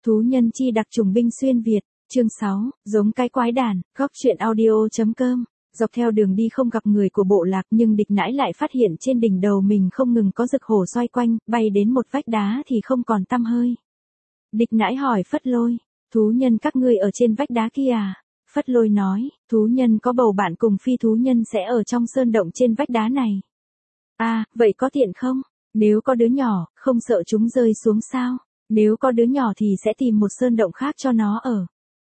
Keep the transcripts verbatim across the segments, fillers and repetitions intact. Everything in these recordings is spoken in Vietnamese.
Thú nhân chi đặc trùng binh xuyên Việt, chương sáu, giống cái quái đản, góc truyện audio.com. Dọc theo đường đi không gặp người của bộ lạc nhưng địch nãi lại phát hiện trên đỉnh đầu mình không ngừng có rực hổ xoay quanh, bay đến một vách đá thì không còn tăm hơi. Địch nãi hỏi Phất Lôi, thú nhân các ngươi ở trên vách đá kia à? Phất Lôi nói, thú nhân có bầu bạn cùng phi thú nhân sẽ ở trong sơn động trên vách đá này. À, vậy có tiện không? Nếu có đứa nhỏ, không sợ chúng rơi xuống sao? Nếu có đứa nhỏ thì sẽ tìm một sơn động khác cho nó ở.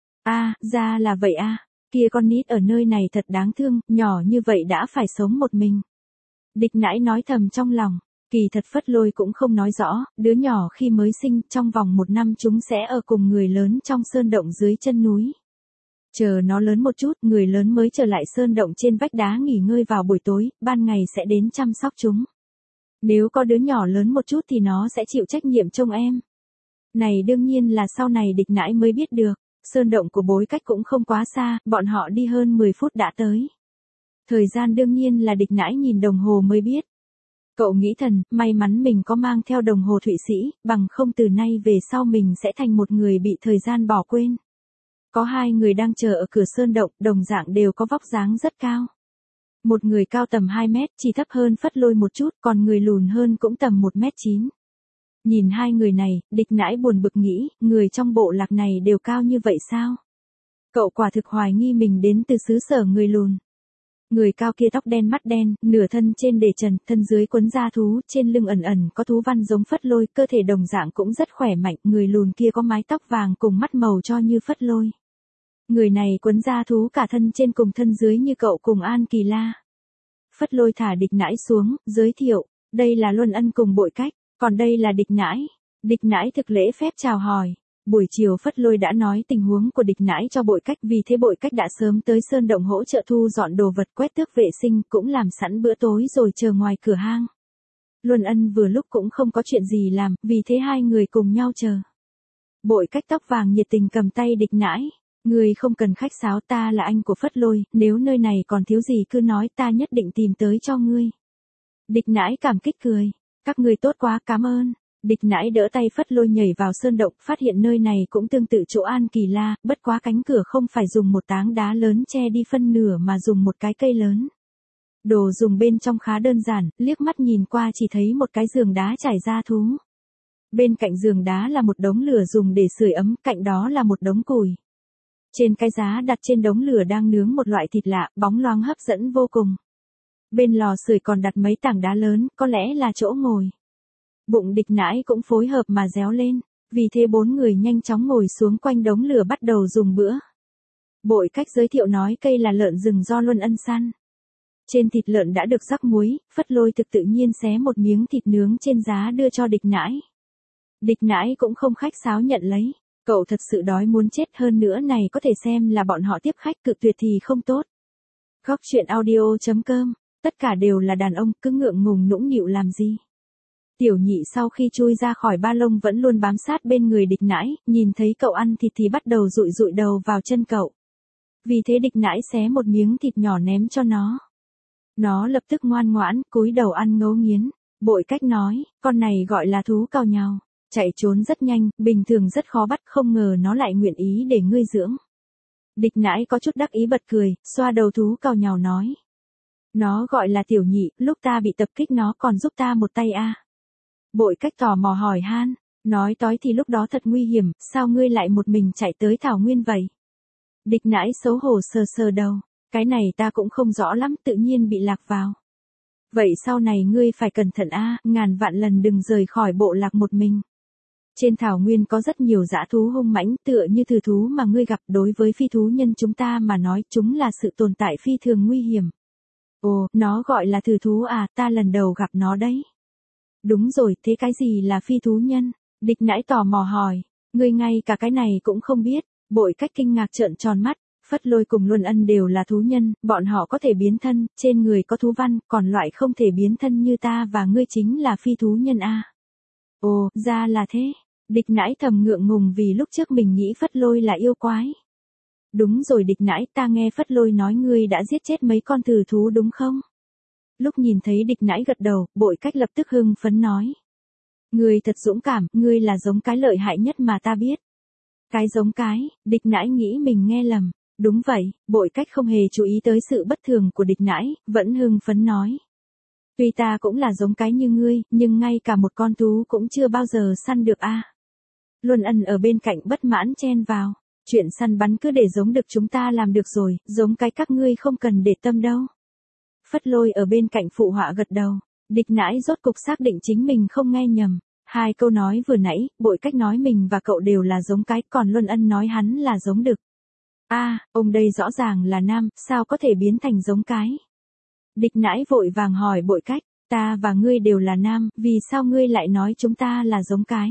À, ra là vậy à, kia con nít ở nơi này thật đáng thương, nhỏ như vậy đã phải sống một mình. Địch nãi nói thầm trong lòng, kỳ thật Phất Lôi cũng không nói rõ, đứa nhỏ khi mới sinh, trong vòng một năm chúng sẽ ở cùng người lớn trong sơn động dưới chân núi. Chờ nó lớn một chút, người lớn mới trở lại sơn động trên vách đá nghỉ ngơi vào buổi tối, ban ngày sẽ đến chăm sóc chúng. Nếu có đứa nhỏ lớn một chút thì nó sẽ chịu trách nhiệm trông em. Này đương nhiên là sau này địch nãi mới biết được, sơn động của bối cách cũng không quá xa, bọn họ đi hơn mười phút đã tới. Thời gian đương nhiên là địch nãi nhìn đồng hồ mới biết. Cậu nghĩ thầm, may mắn mình có mang theo đồng hồ Thụy Sĩ, bằng không từ nay về sau mình sẽ thành một người bị thời gian bỏ quên. Có hai người đang chờ ở cửa sơn động, đồng dạng đều có vóc dáng rất cao. Một người cao tầm hai mét, chỉ thấp hơn Phất Lôi một chút, còn người lùn hơn cũng tầm một mét chín. Nhìn hai người này, địch nãi buồn bực nghĩ, người trong bộ lạc này đều cao như vậy sao? Cậu quả thực hoài nghi mình đến từ xứ sở người lùn. Người cao kia tóc đen mắt đen, nửa thân trên để trần, thân dưới quấn da thú, trên lưng ẩn ẩn có thú văn giống Phất Lôi, cơ thể đồng dạng cũng rất khỏe mạnh, người lùn kia có mái tóc vàng cùng mắt màu cho như Phất Lôi. Người này quấn da thú cả thân trên cùng thân dưới như cậu cùng An Kỳ La. Phất Lôi thả địch nãi xuống, giới thiệu, đây là Luân Ân cùng Bội Cách, còn đây là địch nãi. Địch nãi thực lễ phép chào hỏi. Buổi chiều Phất Lôi đã nói tình huống của địch nãi cho Bội Cách, vì thế Bội Cách đã sớm tới sơn động hỗ trợ thu dọn đồ vật, quét tước vệ sinh, cũng làm sẵn bữa tối rồi chờ ngoài cửa hang. Luân Ân vừa lúc cũng không có chuyện gì làm, vì thế hai người cùng nhau chờ. Bội Cách tóc vàng nhiệt tình cầm tay địch nãi. Người không cần khách sáo, ta là anh của Phất Lôi, nếu nơi này còn thiếu gì cứ nói, ta nhất định tìm tới cho ngươi. Địch nãi cảm kích cười, các ngươi tốt quá, cảm ơn. Địch nãi đỡ tay Phất Lôi nhảy vào sơn động, phát hiện nơi này cũng tương tự chỗ An Kỳ La, bất quá cánh cửa không phải dùng một tảng đá lớn che đi phân nửa mà dùng một cái cây lớn. Đồ dùng bên trong khá đơn giản, liếc mắt nhìn qua chỉ thấy một cái giường đá trải da thú. Bên cạnh giường đá là một đống lửa dùng để sưởi ấm, cạnh đó là một đống củi. Trên cái giá đặt trên đống lửa đang nướng một loại thịt lạ, bóng loáng hấp dẫn vô cùng. Bên lò sưởi còn đặt mấy tảng đá lớn, có lẽ là chỗ ngồi. Bụng địch nãi cũng phối hợp mà réo lên, vì thế bốn người nhanh chóng ngồi xuống quanh đống lửa bắt đầu dùng bữa. Bội Cách giới thiệu nói cây là lợn rừng do Luân Ân săn. Trên thịt lợn đã được rắc muối, Phất Lôi thực tự nhiên xé một miếng thịt nướng trên giá đưa cho địch nãi. Địch nãi cũng không khách sáo nhận lấy. Cậu thật sự đói muốn chết, hơn nữa này có thể xem là bọn họ tiếp khách, cự tuyệt thì không tốt. Góc truyện audio.com, tất cả đều là đàn ông, cứ ngượng ngùng nũng nịu làm gì. Tiểu nhị sau khi chui ra khỏi ba lông vẫn luôn bám sát bên người địch nãi, nhìn thấy cậu ăn thịt thì bắt đầu dụi dụi đầu vào chân cậu. Vì thế địch nãi xé một miếng thịt nhỏ ném cho nó. Nó lập tức ngoan ngoãn, cúi đầu ăn ngấu nghiến. Bội Cách nói, con này gọi là thú cào nhào. Chạy trốn rất nhanh, bình thường rất khó bắt, không ngờ nó lại nguyện ý để ngươi dưỡng. Địch nãi có chút đắc ý bật cười, xoa đầu thú cào nhào nói. Nó gọi là Tiểu nhị, lúc ta bị tập kích nó còn giúp ta một tay a. À. Bội Cách tò mò hỏi han, nói tói thì lúc đó thật nguy hiểm, sao ngươi lại một mình chạy tới thảo nguyên vậy? Địch nãi xấu hổ sờ sờ đầu, cái này ta cũng không rõ lắm, tự nhiên bị lạc vào. Vậy sau này ngươi phải cẩn thận a, à, ngàn vạn lần đừng rời khỏi bộ lạc một mình. Trên thảo nguyên có rất nhiều dã thú hung mãnh, tựa như thử thú mà ngươi gặp, đối với phi thú nhân chúng ta mà nói, chúng là sự tồn tại phi thường nguy hiểm. Ồ, nó gọi là thử thú à, ta lần đầu gặp nó đấy. Đúng rồi, thế cái gì là phi thú nhân? Địch nãi tò mò hỏi, ngươi ngay cả cái này cũng không biết. Bội Cách kinh ngạc trợn tròn mắt. Phất Lôi cùng Luân Ân đều là thú nhân, bọn họ có thể biến thân, trên người có thú văn, còn loại không thể biến thân như ta và ngươi chính là phi thú nhân a. À. Ồ, ra là thế. Địch nãi thầm ngượng ngùng vì lúc trước mình nghĩ Phất Lôi là yêu quái. Đúng rồi địch nãi, ta nghe Phất Lôi nói ngươi đã giết chết mấy con thử thú đúng không? Lúc nhìn thấy địch nãi gật đầu, Bội Cách lập tức hưng phấn nói. Ngươi thật dũng cảm, ngươi là giống cái lợi hại nhất mà ta biết. Cái giống cái, địch nãi nghĩ mình nghe lầm. Đúng vậy, Bội Cách không hề chú ý tới sự bất thường của địch nãi, vẫn hưng phấn nói. Tuy ta cũng là giống cái như ngươi, nhưng ngay cả một con thú cũng chưa bao giờ săn được a. Luân Ân ở bên cạnh bất mãn chen vào. Chuyện săn bắn cứ để giống được chúng ta làm được rồi, giống cái các ngươi không cần để tâm đâu. Phất Lôi ở bên cạnh phụ họa gật đầu. Địch nãi rốt cục xác định chính mình không nghe nhầm. Hai câu nói vừa nãy, Bội Cách nói mình và cậu đều là giống cái, còn Luân Ân nói hắn là giống đực. A, à, ông đây rõ ràng là nam, sao có thể biến thành giống cái? Địch nãi vội vàng hỏi Bội Cách, ta và ngươi đều là nam, vì sao ngươi lại nói chúng ta là giống cái?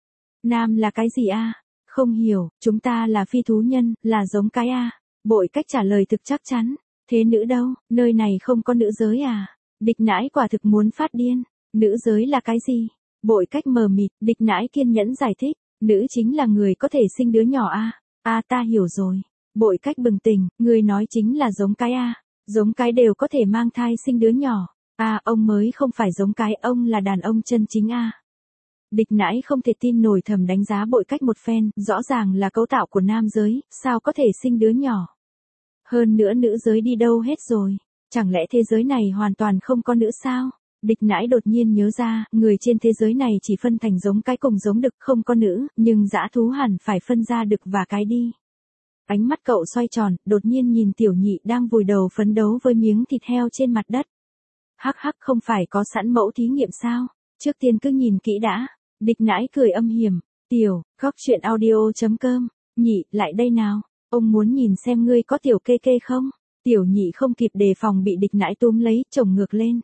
Nam là cái gì a? À? Không hiểu, chúng ta là phi thú nhân, là giống cái a. À? Bội Cách trả lời thực chắc chắn. Thế nữ đâu, nơi này không có nữ giới à? Địch nãi quả thực muốn phát điên. Nữ giới là cái gì? Bội Cách mờ mịt, địch nãi kiên nhẫn giải thích. Nữ chính là người có thể sinh đứa nhỏ a. À? A à, ta hiểu rồi. Bội Cách bừng tỉnh, người nói chính là giống cái a. À? Giống cái đều có thể mang thai sinh đứa nhỏ. À ông mới không phải giống cái, ông là đàn ông chân chính a. À? Địch nãi không thể tin nổi thầm đánh giá Bội Cách một phen, rõ ràng là cấu tạo của nam giới, sao có thể sinh đứa nhỏ. Hơn nữa nữ giới đi đâu hết rồi, chẳng lẽ thế giới này hoàn toàn không có nữ sao? Địch nãi đột nhiên nhớ ra, người trên thế giới này chỉ phân thành giống cái cùng giống đực, không có nữ, nhưng dã thú hẳn phải phân ra đực và cái đi. Ánh mắt cậu xoay tròn, đột nhiên nhìn Tiểu Nhị đang vùi đầu phấn đấu với miếng thịt heo trên mặt đất. Hắc hắc, không phải có sẵn mẫu thí nghiệm sao? Trước tiên cứ nhìn kỹ đã. Địch nãi cười âm hiểm. Tiểu, góc truyện audio chấm com. Nhị, lại đây nào. Ông muốn nhìn xem ngươi có tiểu kê kê không? Tiểu Nhị không kịp đề phòng bị địch nãi túm lấy, chồng ngược lên.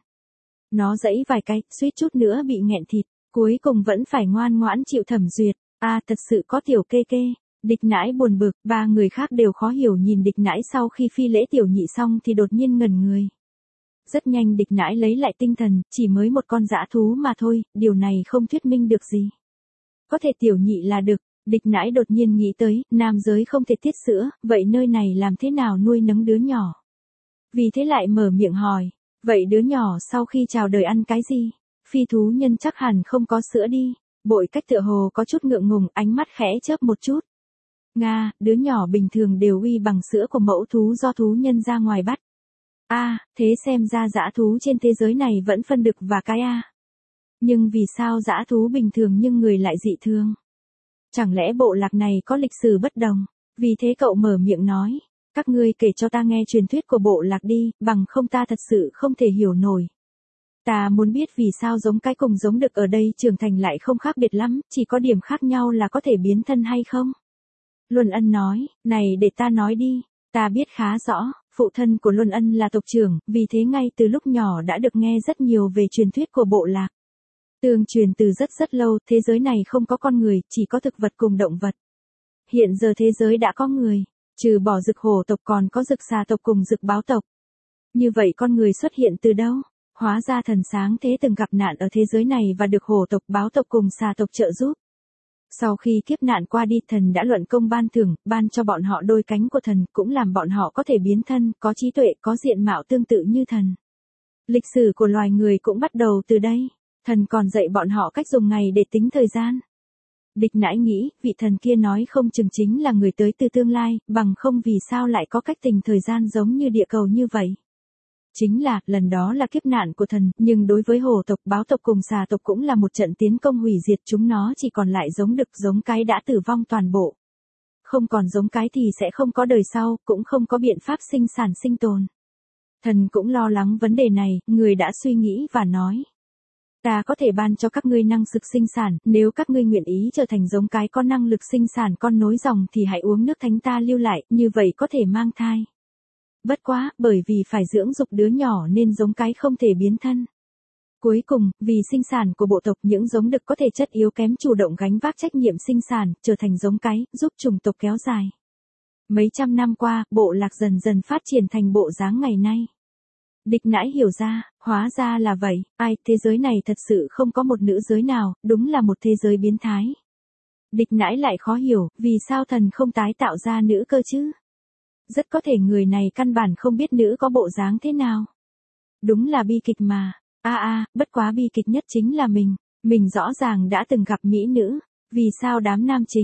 Nó giãy vài cái, suýt chút nữa bị nghẹn thịt. Cuối cùng vẫn phải ngoan ngoãn chịu thẩm duyệt. À thật sự có tiểu kê kê. Địch nãi buồn bực, ba người khác đều khó hiểu nhìn địch nãi sau khi phi lễ Tiểu Nhị xong thì đột nhiên ngẩn người. Rất nhanh địch nãi lấy lại tinh thần, chỉ mới một con dã thú mà thôi, điều này không thuyết minh được gì. Có thể Tiểu Nhị là đực, địch nãi đột nhiên nghĩ tới, nam giới không thể tiết sữa, vậy nơi này làm thế nào nuôi nấng đứa nhỏ? Vì thế lại mở miệng hỏi, vậy đứa nhỏ sau khi chào đời ăn cái gì? Phi thú nhân chắc hẳn không có sữa đi. Bội Cách tựa hồ có chút ngượng ngùng, ánh mắt khẽ chớp một chút. Nga, đứa nhỏ bình thường đều uy bằng sữa của mẫu thú do thú nhân ra ngoài bắt. A, à, thế xem ra dã thú trên thế giới này vẫn phân đực và cái a. À. Nhưng vì sao dã thú bình thường nhưng người lại dị thường? Chẳng lẽ bộ lạc này có lịch sử bất đồng? Vì thế cậu mở miệng nói, các ngươi kể cho ta nghe truyền thuyết của bộ lạc đi, bằng không ta thật sự không thể hiểu nổi. Ta muốn biết vì sao giống cái cùng giống đực ở đây trưởng thành lại không khác biệt lắm, chỉ có điểm khác nhau là có thể biến thân hay không? Luân Ân nói, này để ta nói đi, ta biết khá rõ, phụ thân của Luân Ân là tộc trưởng, vì thế ngay từ lúc nhỏ đã được nghe rất nhiều về truyền thuyết của bộ lạc. Tương truyền từ rất rất lâu, thế giới này không có con người, chỉ có thực vật cùng động vật. Hiện giờ thế giới đã có người, trừ bỏ Dực Hổ tộc còn có Dực Xà tộc cùng Dực Báo tộc. Như vậy con người xuất hiện từ đâu? Hóa ra thần sáng thế từng gặp nạn ở thế giới này và được Hổ tộc, Báo tộc cùng Xà tộc trợ giúp. Sau khi kiếp nạn qua đi, thần đã luận công ban thưởng, ban cho bọn họ đôi cánh của thần, cũng làm bọn họ có thể biến thân, có trí tuệ, có diện mạo tương tự như thần. Lịch sử của loài người cũng bắt đầu từ đây. Thần còn dạy bọn họ cách dùng ngày để tính thời gian. Địch nãi nghĩ, vị thần kia nói không chừng chính là người tới từ tương lai, bằng không vì sao lại có cách tính thời gian giống như địa cầu như vậy. Chính là, lần đó là kiếp nạn của thần, nhưng đối với Hổ tộc, Báo tộc cùng Xà tộc cũng là một trận tiến công hủy diệt, chúng nó chỉ còn lại giống đực, giống cái đã tử vong toàn bộ. Không còn giống cái thì sẽ không có đời sau, cũng không có biện pháp sinh sản sinh tồn. Thần cũng lo lắng vấn đề này, người đã suy nghĩ và nói. Ta có thể ban cho các ngươi năng lực sinh sản, nếu các ngươi nguyện ý trở thành giống cái có năng lực sinh sản con nối dòng thì hãy uống nước thánh ta lưu lại, như vậy có thể mang thai. Bất quá, bởi vì phải dưỡng dục đứa nhỏ nên giống cái không thể biến thân. Cuối cùng, vì sinh sản của bộ tộc, những giống đực có thể chất yếu kém chủ động gánh vác trách nhiệm sinh sản, trở thành giống cái, giúp chủng tộc kéo dài. Mấy trăm năm qua, bộ lạc dần dần phát triển thành bộ dáng ngày nay. Địch nãi hiểu ra, hóa ra là vậy, ai, thế giới này thật sự không có một nữ giới nào, đúng là một thế giới biến thái. Địch nãi lại khó hiểu, vì sao thần không tái tạo ra nữ cơ chứ? Rất có thể người này căn bản không biết nữ có bộ dáng thế nào. Đúng là bi kịch mà, a a, bất quá bi kịch nhất chính là mình, mình rõ ràng đã từng gặp mỹ nữ, vì sao đám nam chính,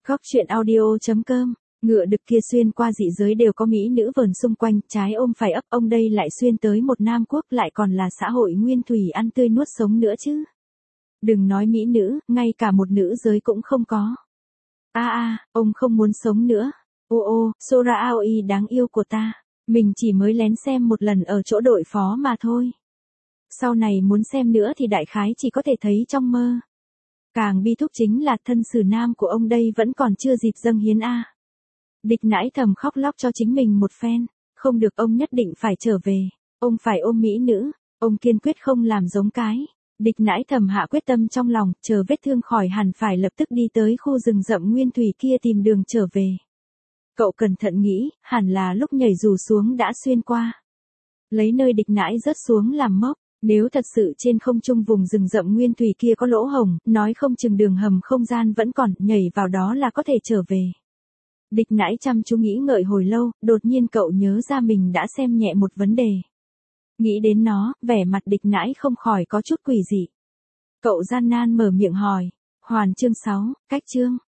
Góc chuyện audio.com. Ngựa đực kia xuyên qua dị giới đều có mỹ nữ vờn xung quanh, trái ôm phải ấp, ông đây lại xuyên tới một Nam Quốc, lại còn là xã hội nguyên thủy ăn tươi nuốt sống nữa chứ. Đừng nói mỹ nữ, ngay cả một nữ giới cũng không có. A a, ông không muốn sống nữa. Ô ô, Sora Aoi đáng yêu của ta. Mình chỉ mới lén xem một lần ở chỗ đội phó mà thôi. Sau này muốn xem nữa thì đại khái chỉ có thể thấy trong mơ. Càng bi thúc chính là thân sử nam của ông đây vẫn còn chưa dịp dâng hiến a. Địch nãi thầm khóc lóc cho chính mình một phen. Không được, ông nhất định phải trở về. Ông phải ôm mỹ nữ. Ông kiên quyết không làm giống cái. Địch nãi thầm hạ quyết tâm trong lòng, chờ vết thương khỏi hẳn phải lập tức đi tới khu rừng rậm nguyên thủy kia tìm đường trở về. Cậu cẩn thận nghĩ, hẳn là lúc nhảy dù xuống đã xuyên qua. Lấy nơi địch nãi rớt xuống làm mốc. Nếu thật sự trên không trung vùng rừng rậm nguyên thủy kia có lỗ hổng, nói không chừng đường hầm không gian vẫn còn, nhảy vào đó là có thể trở về. Địch nãi chăm chú nghĩ ngợi hồi lâu, đột nhiên cậu nhớ ra mình đã xem nhẹ một vấn đề. Nghĩ đến nó, vẻ mặt địch nãi không khỏi có chút quỷ dị. Cậu gian nan mở miệng hỏi. Hoàn chương sáu, cách chương.